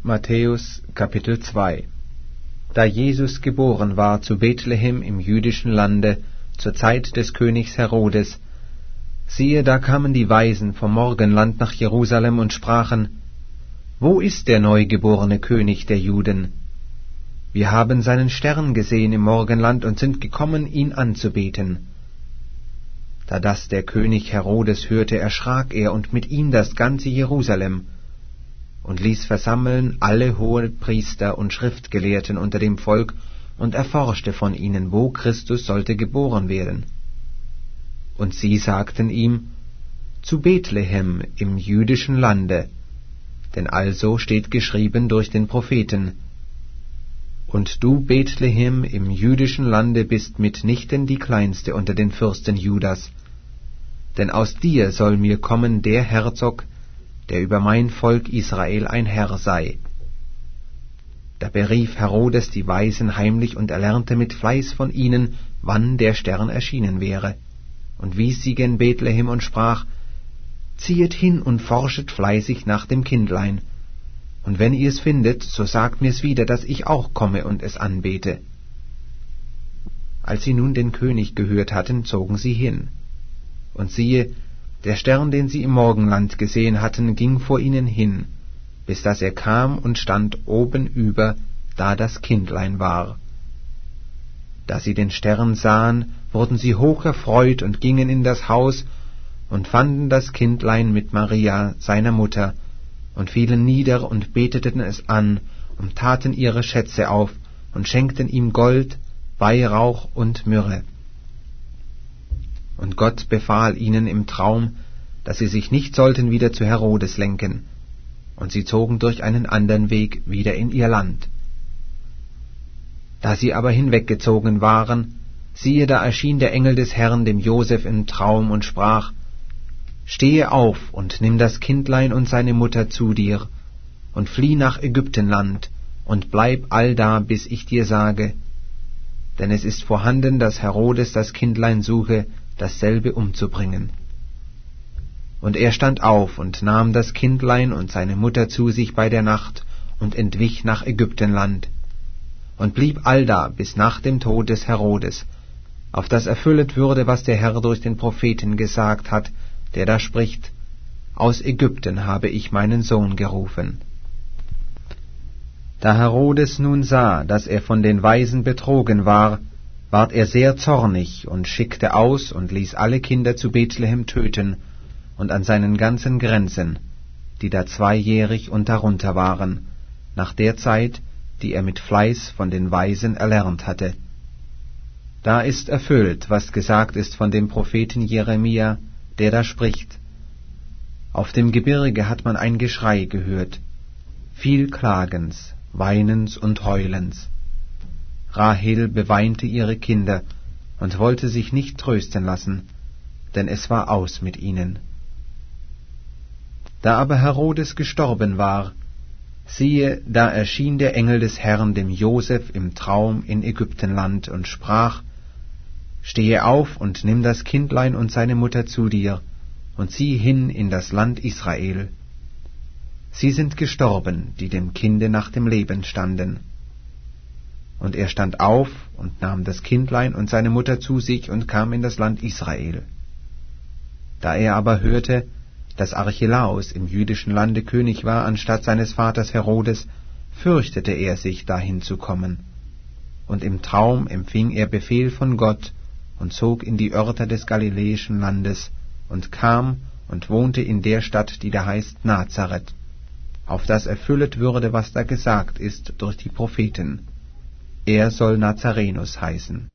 Matthäus Kapitel 2. Da Jesus geboren war zu Bethlehem im jüdischen Lande zur Zeit des Königs Herodes, siehe, da kamen die Weisen vom Morgenland nach Jerusalem und sprachen: Wo ist der neugeborene König der Juden? Wir haben seinen Stern gesehen im Morgenland und sind gekommen, ihn anzubeten. Da das der König Herodes hörte, erschrak er und mit ihm das ganze Jerusalem, und ließ versammeln alle Hohenpriester und Schriftgelehrten unter dem Volk und erforschte von ihnen, wo Christus sollte geboren werden. Und sie sagten ihm: Zu Bethlehem im jüdischen Lande, denn also steht geschrieben durch den Propheten: Und du, Bethlehem im jüdischen Lande, bist mitnichten die kleinste unter den Fürsten Judas, denn aus dir soll mir kommen der Herzog, der über mein Volk Israel ein Herr sei. Da berief Herodes die Weisen heimlich und erlernte mit Fleiß von ihnen, wann der Stern erschienen wäre, und wies sie gen Bethlehem und sprach: Ziehet hin und forschet fleißig nach dem Kindlein, und wenn ihr es findet, so sagt mir's wieder, dass ich auch komme und es anbete. Als sie nun den König gehört hatten, zogen sie hin. Und siehe, der Stern, den sie im Morgenland gesehen hatten, ging vor ihnen hin, bis dass er kam und stand oben über, da das Kindlein war. Da sie den Stern sahen, wurden sie hoch erfreut und gingen in das Haus und fanden das Kindlein mit Maria, seiner Mutter, und fielen nieder und beteten es an und taten ihre Schätze auf und schenkten ihm Gold, Weihrauch und Myrrhe. Und Gott befahl ihnen im Traum, dass sie sich nicht sollten wieder zu Herodes lenken, und sie zogen durch einen andern Weg wieder in ihr Land. Da sie aber hinweggezogen waren, siehe, da erschien der Engel des Herrn dem Joseph im Traum und sprach: Stehe auf und nimm das Kindlein und seine Mutter zu dir, und flieh nach Ägyptenland, und bleib allda, bis ich dir sage, denn es ist vorhanden, dass Herodes das Kindlein suche, dasselbe umzubringen. Und er stand auf und nahm das Kindlein und seine Mutter zu sich bei der Nacht und entwich nach Ägyptenland und blieb allda bis nach dem Tod des Herodes, auf das erfüllet würde, was der Herr durch den Propheten gesagt hat, der da spricht: Aus Ägypten habe ich meinen Sohn gerufen. Da Herodes nun sah, dass er von den Weisen betrogen war, ward er sehr zornig und schickte aus und ließ alle Kinder zu Bethlehem töten und an seinen ganzen Grenzen, die da 2-jährig und darunter waren, nach der Zeit, die er mit Fleiß von den Weisen erlernt hatte. Da ist erfüllt, was gesagt ist von dem Propheten Jeremia, der da spricht: Auf dem Gebirge hat man ein Geschrei gehört, viel Klagens, Weinens und Heulens. Rahel beweinte ihre Kinder und wollte sich nicht trösten lassen, denn es war aus mit ihnen. Da aber Herodes gestorben war, siehe, da erschien der Engel des Herrn dem Joseph im Traum in Ägyptenland und sprach: Stehe auf und nimm das Kindlein und seine Mutter zu dir und zieh hin in das Land Israel. Sie sind gestorben, die dem Kinde nach dem Leben standen. Und er stand auf und nahm das Kindlein und seine Mutter zu sich und kam in das Land Israel. Da er aber hörte, dass Archelaus im jüdischen Lande König war anstatt seines Vaters Herodes, fürchtete er sich, dahin zu kommen. Und im Traum empfing er Befehl von Gott und zog in die Örter des galiläischen Landes und kam und wohnte in der Stadt, die da heißt Nazareth, auf das erfüllet würde, was da gesagt ist durch die Propheten: Er soll Nazarenus heißen.